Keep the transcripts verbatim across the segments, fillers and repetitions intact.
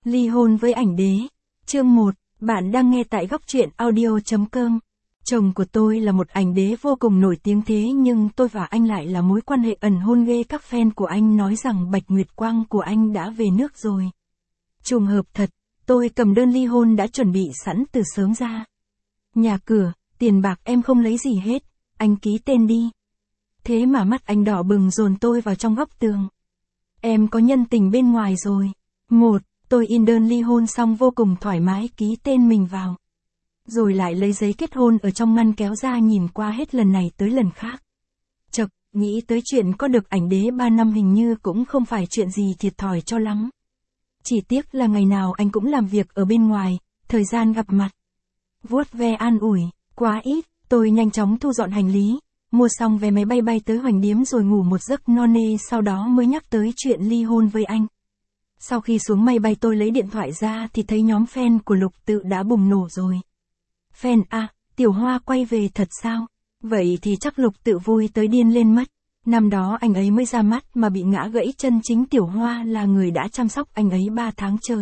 Ly hôn với ảnh đế. Chương một, bạn đang nghe tại góc truyện audio chấm com. Chồng của tôi là một ảnh đế vô cùng nổi tiếng thế nhưng tôi và anh lại là mối quan hệ ẩn hôn ghê. Các fan của anh nói rằng Bạch Nguyệt Quang của anh đã về nước rồi. Trùng hợp thật, tôi cầm đơn ly hôn đã chuẩn bị sẵn từ sớm ra. Nhà cửa, tiền bạc em không lấy gì hết, anh ký tên đi. Thế mà mắt anh đỏ bừng dồn tôi vào trong góc tường. Em có nhân tình bên ngoài rồi. Một, tôi in đơn ly hôn xong vô cùng thoải mái ký tên mình vào. Rồi lại lấy giấy kết hôn ở trong ngăn kéo ra nhìn qua hết lần này tới lần khác. Chật, nghĩ tới chuyện có được ảnh đế ba năm hình như cũng không phải chuyện gì thiệt thòi cho lắm. Chỉ tiếc là ngày nào anh cũng làm việc ở bên ngoài, thời gian gặp mặt. Vuốt ve an ủi, quá ít, tôi nhanh chóng thu dọn hành lý, mua xong vé máy bay bay tới Hoành Điếm rồi ngủ một giấc no nê sau đó mới nhắc tới chuyện ly hôn với anh. Sau khi xuống máy bay tôi lấy điện thoại ra thì thấy nhóm fan của Lục Tự đã bùng nổ rồi. Fan à, Tiểu Hoa quay về thật sao? Vậy thì chắc Lục Tự vui tới điên lên mất. Năm đó anh ấy mới ra mắt mà bị ngã gãy chân, chính Tiểu Hoa là người đã chăm sóc anh ấy ba tháng trời.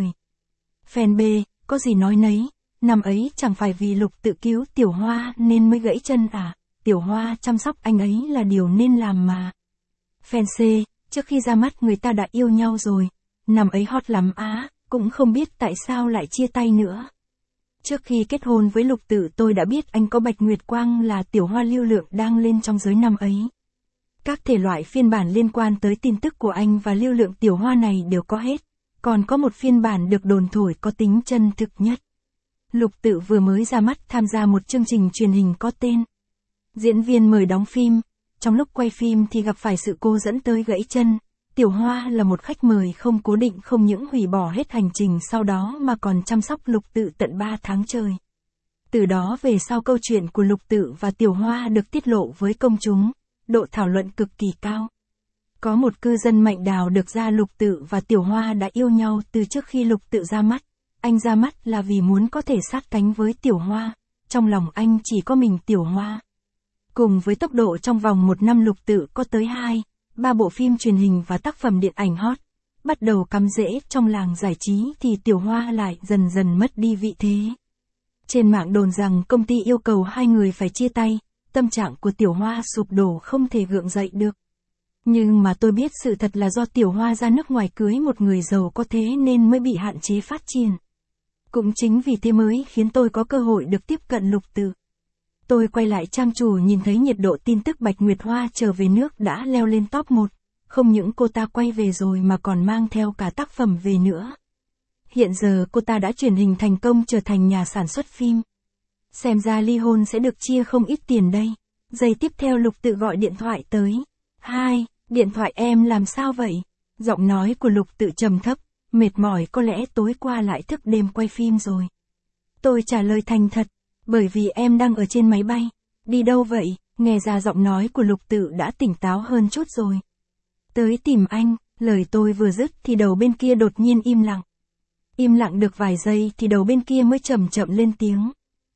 Fan B, có gì nói nấy, năm ấy chẳng phải vì Lục Tự cứu Tiểu Hoa nên mới gãy chân à? Tiểu Hoa chăm sóc anh ấy là điều nên làm mà. Fan C, trước khi ra mắt người ta đã yêu nhau rồi. Năm ấy hot lắm á, cũng không biết tại sao lại chia tay nữa. Trước khi kết hôn với Lục Tự tôi đã biết anh có Bạch Nguyệt Quang là Tiểu Hoa lưu lượng đang lên trong giới năm ấy. Các thể loại phiên bản liên quan tới tin tức của anh và lưu lượng Tiểu Hoa này đều có hết. Còn có một phiên bản được đồn thổi có tính chân thực nhất. Lục Tự vừa mới ra mắt tham gia một chương trình truyền hình có tên Diễn viên mời đóng phim. Trong lúc quay phim thì gặp phải sự cố dẫn tới gãy chân. Tiểu Hoa là một khách mời không cố định, không những hủy bỏ hết hành trình sau đó mà còn chăm sóc Lục Tự tận ba tháng trời. Từ đó về sau câu chuyện của Lục Tự và Tiểu Hoa được tiết lộ với công chúng, độ thảo luận cực kỳ cao. Có một cư dân mạnh đào được ra Lục Tự và Tiểu Hoa đã yêu nhau từ trước khi Lục Tự ra mắt. Anh ra mắt là vì muốn có thể sát cánh với Tiểu Hoa, trong lòng anh chỉ có mình Tiểu Hoa. Cùng với tốc độ trong vòng một năm Lục Tự có tới hai, ba bộ phim truyền hình và tác phẩm điện ảnh hot, bắt đầu cắm rễ trong làng giải trí thì Tiểu Hoa lại dần dần mất đi vị thế. Trên mạng đồn rằng công ty yêu cầu hai người phải chia tay, tâm trạng của Tiểu Hoa sụp đổ không thể gượng dậy được. Nhưng mà tôi biết sự thật là do Tiểu Hoa ra nước ngoài cưới một người giàu có thế nên mới bị hạn chế phát triển. Cũng chính vì thế mới khiến tôi có cơ hội được tiếp cận Lục Tự. Tôi quay lại trang chủ nhìn thấy nhiệt độ tin tức Bạch Nguyệt Hoa trở về nước đã leo lên top một. Không những cô ta quay về rồi mà còn mang theo cả tác phẩm về nữa. Hiện giờ cô ta đã chuyển hình thành công trở thành nhà sản xuất phim. Xem ra ly hôn sẽ được chia không ít tiền đây. Giây tiếp theo Lục Tự gọi điện thoại tới. Hai, điện thoại em làm sao vậy? Giọng nói của Lục Tự trầm thấp, mệt mỏi, có lẽ tối qua lại thức đêm quay phim rồi. Tôi trả lời thành thật. Bởi vì em đang ở trên máy bay. Đi đâu vậy? Nghe ra giọng nói của Lục Tự đã tỉnh táo hơn chút rồi. Tới tìm anh, lời tôi vừa dứt thì đầu bên kia đột nhiên im lặng. Im lặng được vài giây thì đầu bên kia mới chậm chậm lên tiếng.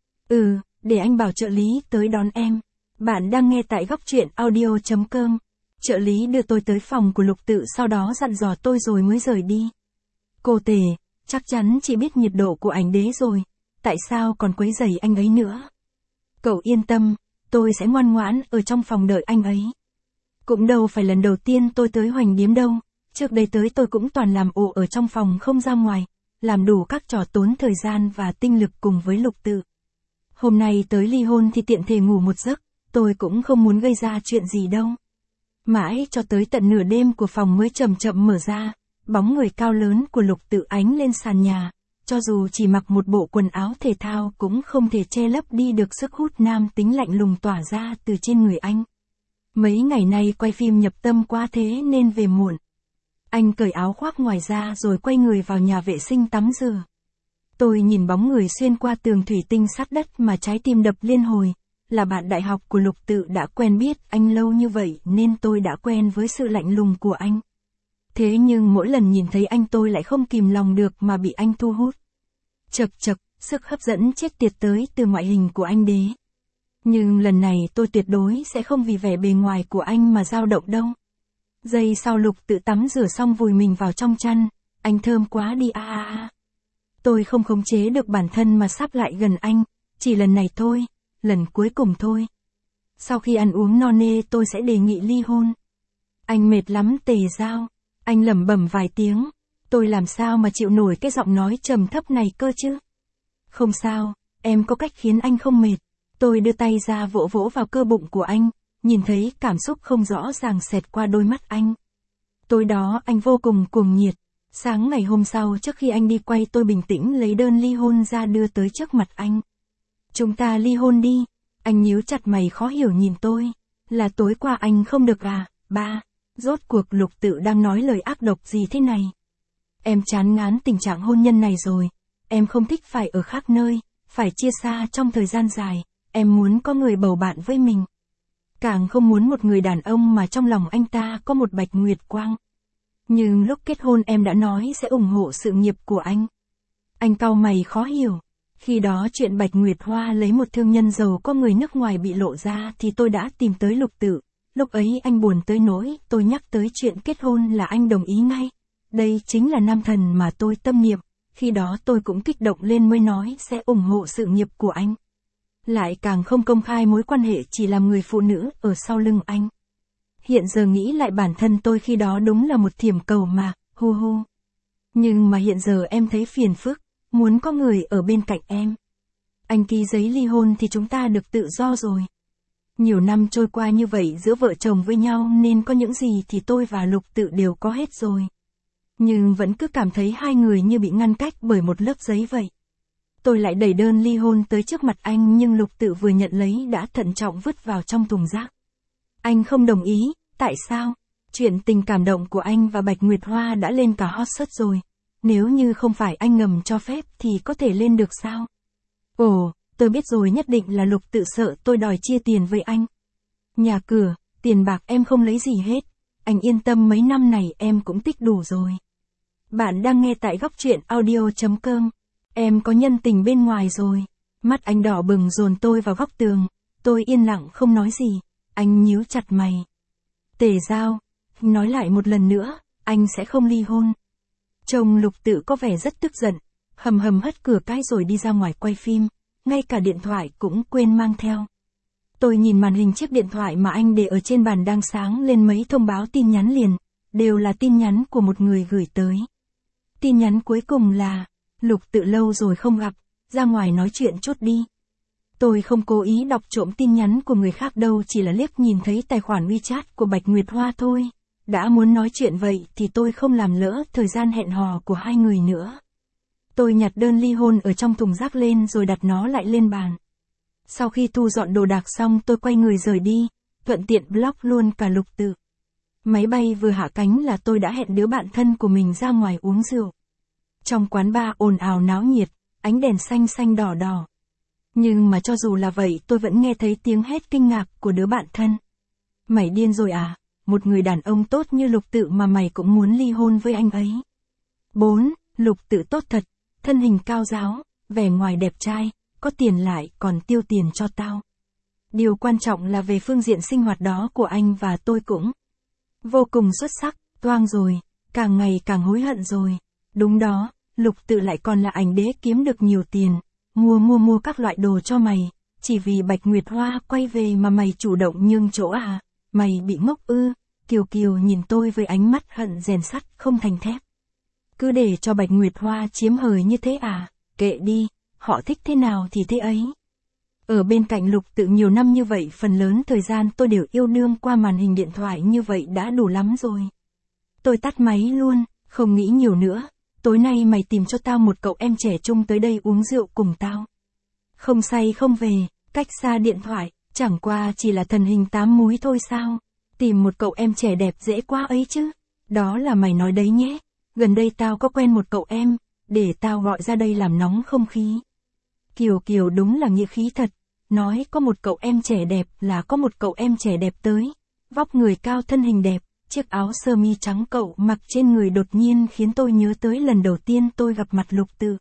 Ừ, để anh bảo trợ lý tới đón em. Bạn đang nghe tại góc truyện audio chấm com. Trợ lý đưa tôi tới phòng của Lục Tự sau đó dặn dò tôi rồi mới rời đi. Cô Tề, chắc chắn chị biết nhiệt độ của ảnh đế rồi. Tại sao còn quấy rầy anh ấy nữa? Cậu yên tâm, tôi sẽ ngoan ngoãn ở trong phòng đợi anh ấy. Cũng đâu phải lần đầu tiên tôi tới Hoành Điếm đâu, trước đây tới tôi cũng toàn làm ồ ở trong phòng không ra ngoài, làm đủ các trò tốn thời gian và tinh lực cùng với Lục Tự. Hôm nay tới ly hôn thì tiện thể ngủ một giấc, tôi cũng không muốn gây ra chuyện gì đâu. Mãi cho tới tận nửa đêm của phòng mới chậm chậm mở ra, bóng người cao lớn của Lục Tự ánh lên sàn nhà. Cho dù chỉ mặc một bộ quần áo thể thao cũng không thể che lấp đi được sức hút nam tính lạnh lùng tỏa ra từ trên người anh. Mấy ngày nay quay phim nhập tâm quá thế nên về muộn. Anh cởi áo khoác ngoài ra rồi quay người vào nhà vệ sinh tắm rửa. Tôi nhìn bóng người xuyên qua tường thủy tinh sắt đất mà trái tim đập liên hồi. Là bạn đại học của Lục Tự, đã quen biết anh lâu như vậy nên tôi đã quen với sự lạnh lùng của anh. Thế nhưng mỗi lần nhìn thấy anh tôi lại không kìm lòng được mà bị anh thu hút. Chật chật, sức hấp dẫn chết tiệt tới từ ngoại hình của anh đế. Nhưng lần này tôi tuyệt đối sẽ không vì vẻ bề ngoài của anh mà dao động đâu. Giây sau Lục Tự tắm rửa xong vùi mình vào trong chăn, anh thơm quá đi a a a. Tôi không khống chế được bản thân mà sắp lại gần anh, chỉ lần này thôi, lần cuối cùng thôi. Sau khi ăn uống no nê tôi sẽ đề nghị ly hôn. Anh mệt lắm Tề Giao. Anh lẩm bẩm vài tiếng. Tôi làm sao mà chịu nổi cái giọng nói trầm thấp này cơ chứ? Không sao, em có cách khiến anh không mệt. Tôi đưa tay ra vỗ vỗ vào cơ bụng của anh, nhìn thấy cảm xúc không rõ ràng xẹt qua đôi mắt anh. Tối đó anh vô cùng cuồng nhiệt. Sáng ngày hôm sau trước khi anh đi quay tôi bình tĩnh lấy đơn ly hôn ra đưa tới trước mặt anh. Chúng ta ly hôn đi. Anh nhíu chặt mày khó hiểu nhìn tôi. Là tối qua anh không được à, ba? Rốt cuộc Lục Tự đang nói lời ác độc gì thế này? Em chán ngán tình trạng hôn nhân này rồi. Em không thích phải ở khác nơi, phải chia xa trong thời gian dài. Em muốn có người bầu bạn với mình. Càng không muốn một người đàn ông mà trong lòng anh ta có một bạch nguyệt quang. Nhưng lúc kết hôn em đã nói sẽ ủng hộ sự nghiệp của anh. Anh cau mày khó hiểu. Khi đó chuyện Bạch Nguyệt Hoa lấy một thương nhân giàu có người nước ngoài bị lộ ra thì tôi đã tìm tới Lục Tự. Lúc ấy anh buồn tới nỗi tôi nhắc tới chuyện kết hôn là anh đồng ý ngay. Đây chính là nam thần mà tôi tâm niệm. Khi đó tôi cũng kích động lên mới nói sẽ ủng hộ sự nghiệp của anh. Lại càng không công khai mối quan hệ chỉ làm người phụ nữ ở sau lưng anh. Hiện giờ nghĩ lại bản thân tôi khi đó đúng là một thiểm cầu mà, hu hu. Nhưng mà hiện giờ em thấy phiền phức, muốn có người ở bên cạnh em. Anh ký giấy ly hôn thì chúng ta được tự do rồi. Nhiều năm trôi qua như vậy giữa vợ chồng với nhau nên có những gì thì tôi và Lục Tự đều có hết rồi. Nhưng vẫn cứ cảm thấy hai người như bị ngăn cách bởi một lớp giấy vậy. Tôi lại đẩy đơn ly hôn tới trước mặt anh nhưng Lục Tự vừa nhận lấy đã thận trọng vứt vào trong thùng rác. Anh không đồng ý, tại sao? Chuyện tình cảm động của anh và Bạch Nguyệt Hoa đã lên cả hot search rồi. Nếu như không phải anh ngầm cho phép thì có thể lên được sao? Ồ, tôi biết rồi, nhất định là Lục Tự sợ tôi đòi chia tiền với anh. Nhà cửa, tiền bạc em không lấy gì hết. Anh yên tâm, mấy năm này em cũng tích đủ rồi. Bạn đang nghe tại góc truyện audio chấm com. Em có nhân tình bên ngoài rồi. Mắt anh đỏ bừng dồn tôi vào góc tường. Tôi yên lặng không nói gì. Anh nhíu chặt mày. Tề Giao, nói lại một lần nữa, anh sẽ không ly hôn. Chồng Lục Tự có vẻ rất tức giận, hầm hầm hất cửa cái rồi đi ra ngoài quay phim, ngay cả điện thoại cũng quên mang theo. Tôi nhìn màn hình chiếc điện thoại mà anh để ở trên bàn đang sáng lên mấy thông báo tin nhắn liền, đều là tin nhắn của một người gửi tới. Tin nhắn cuối cùng là, Lục Tự lâu rồi không gặp, ra ngoài nói chuyện chút đi. Tôi không cố ý đọc trộm tin nhắn của người khác đâu, chỉ là liếc nhìn thấy tài khoản WeChat của Bạch Nguyệt Hoa thôi. Đã muốn nói chuyện vậy thì tôi không làm lỡ thời gian hẹn hò của hai người nữa. Tôi nhặt đơn ly hôn ở trong thùng rác lên rồi đặt nó lại lên bàn. Sau khi thu dọn đồ đạc xong tôi quay người rời đi, thuận tiện block luôn cả Lục Tự. Máy bay vừa hạ cánh là tôi đã hẹn đứa bạn thân của mình ra ngoài uống rượu. Trong quán bar ồn ào náo nhiệt, ánh đèn xanh xanh đỏ đỏ. Nhưng mà cho dù là vậy tôi vẫn nghe thấy tiếng hét kinh ngạc của đứa bạn thân. Mày điên rồi à? Một người đàn ông tốt như Lục Tự mà mày cũng muốn ly hôn với anh ấy. bốn. Lục Tự tốt thật, thân hình cao ráo, vẻ ngoài đẹp trai, có tiền lại còn tiêu tiền cho tao. Điều quan trọng là về phương diện sinh hoạt đó của anh và tôi cũng vô cùng xuất sắc, toang rồi, càng ngày càng hối hận rồi. Đúng đó, Lục Tự lại còn là ảnh đế kiếm được nhiều tiền, mua mua mua các loại đồ cho mày, chỉ vì Bạch Nguyệt Hoa quay về mà mày chủ động nhường chỗ à, mày bị ngốc ư? Kiều Kiều nhìn tôi với ánh mắt hận rèn sắt không thành thép. Cứ để cho Bạch Nguyệt Hoa chiếm hời như thế à, kệ đi, họ thích thế nào thì thế ấy. Ở bên cạnh Lục Tự nhiều năm như vậy, phần lớn thời gian tôi đều yêu đương qua màn hình điện thoại, như vậy đã đủ lắm rồi. Tôi tắt máy luôn, không nghĩ nhiều nữa. Tối nay mày tìm cho tao một cậu em trẻ trung tới đây uống rượu cùng tao. Không say không về, cách xa điện thoại, chẳng qua chỉ là thần hình tám múi thôi sao. Tìm một cậu em trẻ đẹp dễ quá ấy chứ. Đó là mày nói đấy nhé. Gần đây tao có quen một cậu em, để tao gọi ra đây làm nóng không khí. Kiều Kiều đúng là nghĩa khí thật. Nói có một cậu em trẻ đẹp là có một cậu em trẻ đẹp tới. Vóc người cao, thân hình đẹp, chiếc áo sơ mi trắng cậu mặc trên người đột nhiên khiến tôi nhớ tới lần đầu tiên tôi gặp mặt Lục Tự.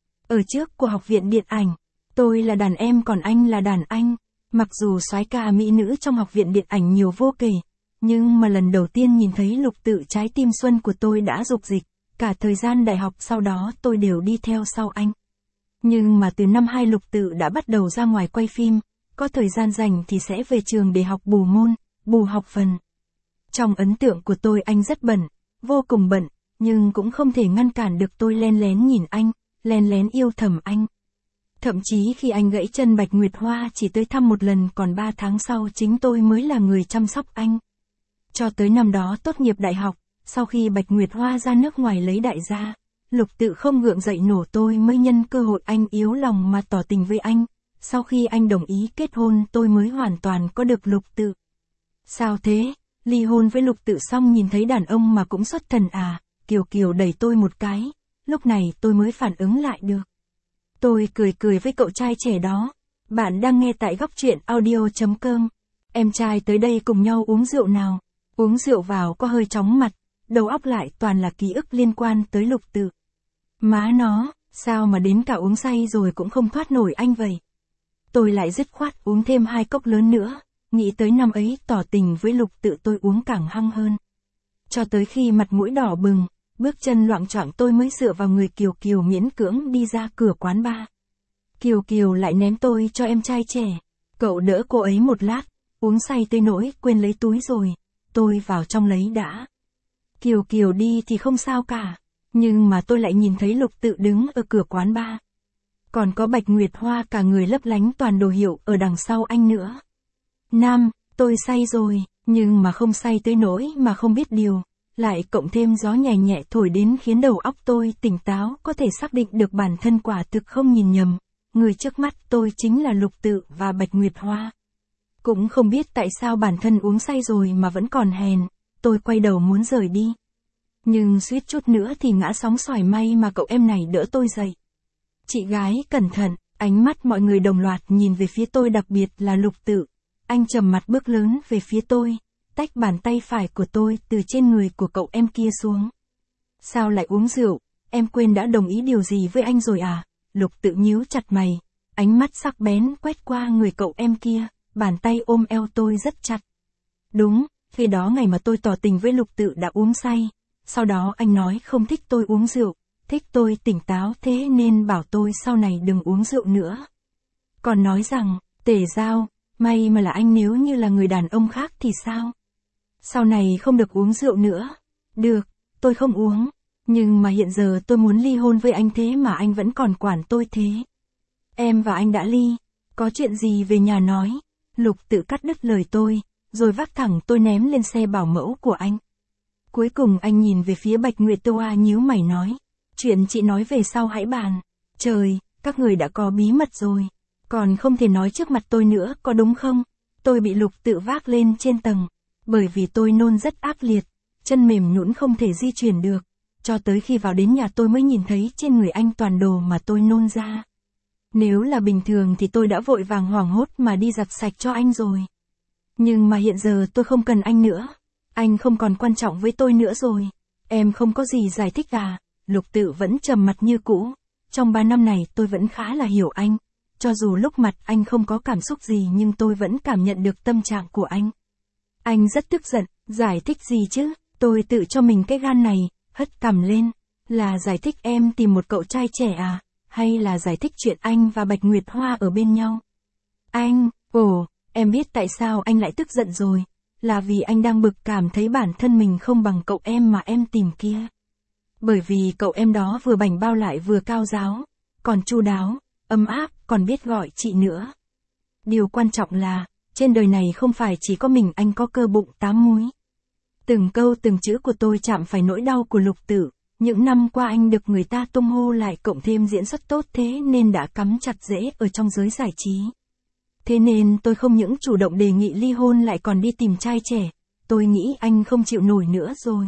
Ở trước của học viện điện ảnh, tôi là đàn em còn anh là đàn anh. Mặc dù soái ca mỹ nữ trong học viện điện ảnh nhiều vô kể, nhưng mà lần đầu tiên nhìn thấy Lục Tự trái tim xuân của tôi đã rục dịch. cả thời gian đại học sau đó tôi đều đi theo sau anh. Nhưng mà từ năm hai Lục Tự đã bắt đầu ra ngoài quay phim, có thời gian rảnh thì sẽ về trường để học bù môn, bù học phần. Trong ấn tượng của tôi anh rất bận, vô cùng bận, nhưng cũng không thể ngăn cản được tôi len lén nhìn anh, len lén yêu thầm anh. Thậm chí khi anh gãy chân Bạch Nguyệt Hoa chỉ tới thăm một lần, còn ba tháng sau chính tôi mới là người chăm sóc anh. Cho tới năm đó tốt nghiệp đại học, sau khi Bạch Nguyệt Hoa ra nước ngoài lấy đại gia, Lục Tự không gượng dậy nổ, tôi mới nhân cơ hội anh yếu lòng mà tỏ tình với anh. Sau khi anh đồng ý kết hôn tôi mới hoàn toàn có được Lục Tự. Sao thế, ly hôn với Lục Tự xong nhìn thấy đàn ông mà cũng xuất thần à? Kiều Kiều đẩy tôi một cái, lúc này tôi mới phản ứng lại được. Tôi cười cười với cậu trai trẻ đó. Bạn đang nghe tại góc truyện audio chấm com. Em trai tới đây cùng nhau uống rượu nào. Uống rượu vào có hơi chóng mặt, đầu óc lại toàn là ký ức liên quan tới Lục Tự. Má nó, sao mà đến cả uống say rồi cũng không thoát nổi anh vậy? Tôi lại dứt khoát uống thêm hai cốc lớn nữa, nghĩ tới năm ấy tỏ tình với Lục Tự tôi uống càng hăng hơn. Cho tới khi mặt mũi đỏ bừng, bước chân loạng choạng tôi mới dựa vào người Kiều Kiều miễn cưỡng đi ra cửa quán bar. Kiều Kiều lại ném tôi cho em trai trẻ. Cậu đỡ cô ấy một lát, uống say tới nỗi quên lấy túi rồi. Tôi vào trong lấy đã. Kiều Kiều đi thì không sao cả, nhưng mà tôi lại nhìn thấy Lục Tự đứng ở cửa quán bar. Còn có Bạch Nguyệt Hoa cả người lấp lánh toàn đồ hiệu ở đằng sau anh nữa. Nam, tôi say rồi, nhưng mà không say tới nỗi mà không biết điều. Lại cộng thêm gió nhẹ nhẹ thổi đến khiến đầu óc tôi tỉnh táo, có thể xác định được bản thân quả thực không nhìn nhầm. Người trước mắt tôi chính là Lục Tự và Bạch Nguyệt Hoa. Cũng không biết tại sao bản thân uống say rồi mà vẫn còn hèn, tôi quay đầu muốn rời đi. Nhưng suýt chút nữa thì ngã sóng xoài, may mà cậu em này đỡ tôi dậy. Chị gái cẩn thận, ánh mắt mọi người đồng loạt nhìn về phía tôi, đặc biệt là Lục Tự. Anh trầm mặt bước lớn về phía tôi, tách bàn tay phải của tôi từ trên người của cậu em kia xuống. Sao lại uống rượu, em quên đã đồng ý điều gì với anh rồi à? Lục Tự nhíu chặt mày, ánh mắt sắc bén quét qua người cậu em kia, bàn tay ôm eo tôi rất chặt. Đúng, khi đó ngày mà tôi tỏ tình với Lục Tự đã uống say, sau đó anh nói không thích tôi uống rượu, thích tôi tỉnh táo, thế nên bảo tôi sau này đừng uống rượu nữa. Còn nói rằng, Tề Giao, may mà là anh, nếu như là người đàn ông khác thì sao? Sau này không được uống rượu nữa. Được, tôi không uống. Nhưng mà hiện giờ tôi muốn ly hôn với anh, thế mà anh vẫn còn quản tôi thế. Em và anh đã ly, có chuyện gì về nhà nói. Lục Tự cắt đứt lời tôi, rồi vác thẳng tôi ném lên xe bảo mẫu của anh. Cuối cùng anh nhìn về phía Bạch Nguyệt Hoa nhíu mày nói, chuyện chị nói về sau hãy bàn. Trời, các người đã có bí mật rồi, còn không thể nói trước mặt tôi nữa, có đúng không? Tôi bị Lục Tự vác lên trên tầng, bởi vì tôi nôn rất ác liệt, chân mềm nhũn không thể di chuyển được. Cho tới khi vào đến nhà tôi mới nhìn thấy trên người anh toàn đồ mà tôi nôn ra. Nếu là bình thường thì tôi đã vội vàng hoảng hốt mà đi giặt sạch cho anh rồi. Nhưng mà hiện giờ tôi không cần anh nữa. Anh không còn quan trọng với tôi nữa rồi. Em không có gì giải thích à? Lục Tự vẫn trầm mặt như cũ. Trong ba năm này tôi vẫn khá là hiểu anh. Cho dù lúc mặt anh không có cảm xúc gì nhưng tôi vẫn cảm nhận được tâm trạng của anh. Anh rất tức giận, giải thích gì chứ? Tôi tự cho mình cái gan này, hất cằm lên. Là giải thích em tìm một cậu trai trẻ à? Hay là giải thích chuyện anh và Bạch Nguyệt Hoa ở bên nhau? Anh, ồ, em biết tại sao anh lại tức giận rồi. Là vì anh đang bực cảm thấy bản thân mình không bằng cậu em mà em tìm kia. Bởi vì cậu em đó vừa bảnh bao lại vừa cao giáo, còn chu đáo, ấm áp, còn biết gọi chị nữa. Điều quan trọng là, trên đời này không phải chỉ có mình anh có cơ bụng tám múi. Từng câu từng chữ của tôi chạm phải nỗi đau của Lục Tự. Những năm qua anh được người ta tung hô lại, cộng thêm diễn xuất tốt thế nên đã cắm chặt rễ ở trong giới giải trí. Thế nên tôi không những chủ động đề nghị ly hôn lại còn đi tìm trai trẻ. Tôi nghĩ anh không chịu nổi nữa rồi.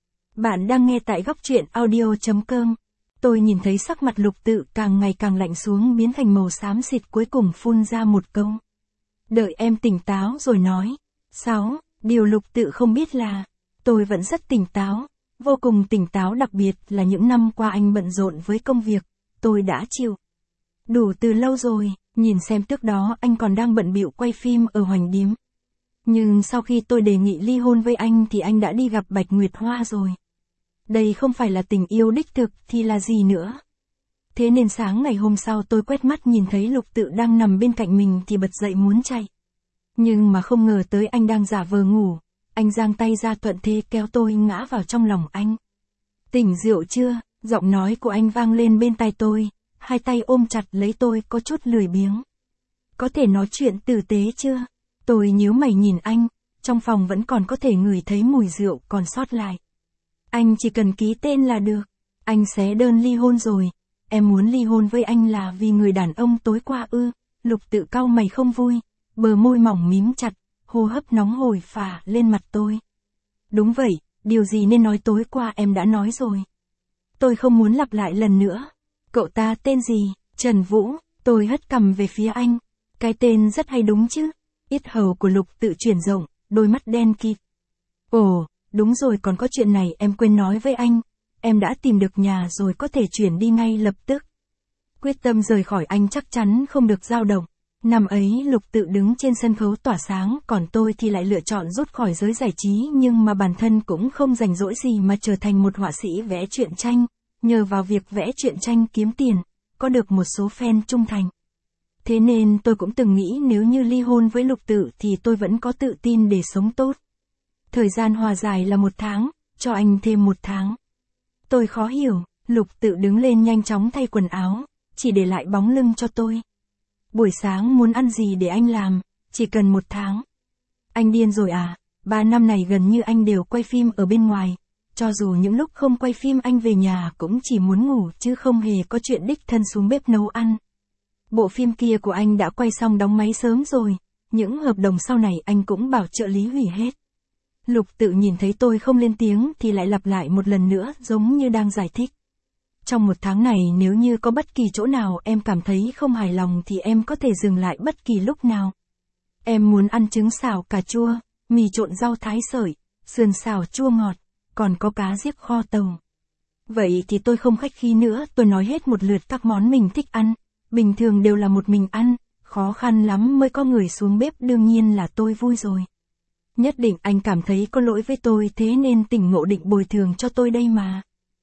Bạn đang nghe tại góc truyện audio chấm com. Tôi nhìn thấy sắc mặt Lục Tự càng ngày càng lạnh xuống, biến thành màu xám xịt, cuối cùng phun ra một câu. Đợi em tỉnh táo rồi nói. Sáu, điều Lục Tự không biết là, tôi vẫn rất tỉnh táo. Vô cùng tỉnh táo, đặc biệt là những năm qua anh bận rộn với công việc, tôi đã chịu đủ từ lâu rồi. Nhìn xem trước đó anh còn đang bận bịu quay phim ở Hoành Điếm. Nhưng sau khi tôi đề nghị ly hôn với anh thì anh đã đi gặp Bạch Nguyệt Hoa rồi. Đây không phải là tình yêu đích thực thì là gì nữa. Thế nên sáng ngày hôm sau tôi quét mắt nhìn thấy Lục Tự đang nằm bên cạnh mình thì bật dậy muốn chạy. Nhưng mà không ngờ tới anh đang giả vờ ngủ, anh giang tay ra thuận thế kéo tôi ngã vào trong lòng anh. Tỉnh rượu chưa? Giọng nói của anh vang lên bên tai tôi, hai tay ôm chặt lấy tôi có chút lười biếng. Có thể nói chuyện tử tế chưa? Tôi nhíu mày nhìn anh, trong phòng vẫn còn có thể ngửi thấy mùi rượu còn sót lại. Anh chỉ cần ký tên là được. Anh xé đơn ly hôn rồi. Em muốn ly hôn với anh là vì người đàn ông tối qua ư? Lục Tự cau mày không vui, bờ môi mỏng mím chặt, hô hấp nóng hổi phả lên mặt tôi. Đúng vậy, điều gì nên nói tối qua em đã nói rồi. Tôi không muốn lặp lại lần nữa. Cậu ta tên gì? Trần Vũ. Tôi hất cằm về phía anh. Cái tên rất hay đúng chứ? Yết hầu của Lục Tự chuyển rộng, đôi mắt đen kịt. Ồ, đúng rồi, còn có chuyện này em quên nói với anh. Em đã tìm được nhà rồi, có thể chuyển đi ngay lập tức. Quyết tâm rời khỏi anh chắc chắn không được dao động. Năm ấy Lục Tự đứng trên sân khấu tỏa sáng, còn tôi thì lại lựa chọn rút khỏi giới giải trí, nhưng mà bản thân cũng không rảnh rỗi gì mà trở thành một họa sĩ vẽ truyện tranh, nhờ vào việc vẽ truyện tranh kiếm tiền, có được một số fan trung thành. Thế nên tôi cũng từng nghĩ nếu như ly hôn với Lục Tự thì tôi vẫn có tự tin để sống tốt. Thời gian hòa giải là một tháng, cho anh thêm một tháng. Tôi khó hiểu, Lục Tự đứng lên nhanh chóng thay quần áo, chỉ để lại bóng lưng cho tôi. Buổi sáng muốn ăn gì để anh làm, chỉ cần một tháng. Anh điên rồi à, ba năm này gần như anh đều quay phim ở bên ngoài. Cho dù những lúc không quay phim anh về nhà cũng chỉ muốn ngủ chứ không hề có chuyện đích thân xuống bếp nấu ăn. Bộ phim kia của anh đã quay xong đóng máy sớm rồi, những hợp đồng sau này anh cũng bảo trợ lý hủy hết. Lục Tự nhìn thấy tôi không lên tiếng thì lại lặp lại một lần nữa giống như đang giải thích. Trong một tháng này nếu như có bất kỳ chỗ nào em cảm thấy không hài lòng thì em có thể dừng lại bất kỳ lúc nào. Em muốn ăn trứng xào cà chua, mì trộn rau thái sợi, sườn xào chua ngọt, còn có cá giết kho tàu. Vậy thì tôi không khách khí nữa, tôi nói hết một lượt các món mình thích ăn. Bình thường đều là một mình ăn, khó khăn lắm mới có người xuống bếp, đương nhiên là tôi vui rồi. Nhất định anh cảm thấy có lỗi với tôi, thế nên tỉnh ngộ định bồi thường cho tôi đây mà.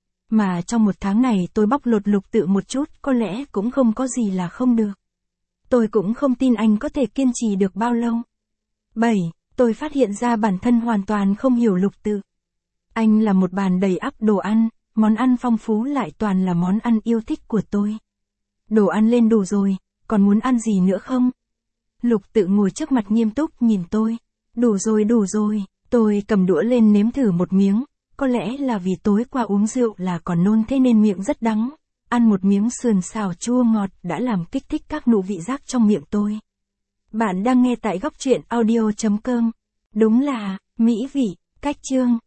Mà trong một tháng này tôi bóc lột Lục Tự một chút, có lẽ cũng không có gì là không được. Tôi cũng không tin anh có thể kiên trì được bao lâu. bảy. Tôi phát hiện ra bản thân hoàn toàn không hiểu Lục Tự. Anh là một bàn đầy ắp đồ ăn, món ăn phong phú lại toàn là món ăn yêu thích của tôi. Đồ ăn lên đủ rồi, còn muốn ăn gì nữa không? Lục Tự ngồi trước mặt nghiêm túc nhìn tôi. Đủ rồi đủ rồi, tôi cầm đũa lên nếm thử một miếng. Có lẽ là vì tối qua uống rượu là còn nôn thế nên miệng rất đắng. Ăn một miếng sườn xào chua ngọt đã làm kích thích các nụ vị giác trong miệng tôi. Bạn đang nghe tại góc truyện audio chấm com. Đúng là, mỹ vị, cách chương.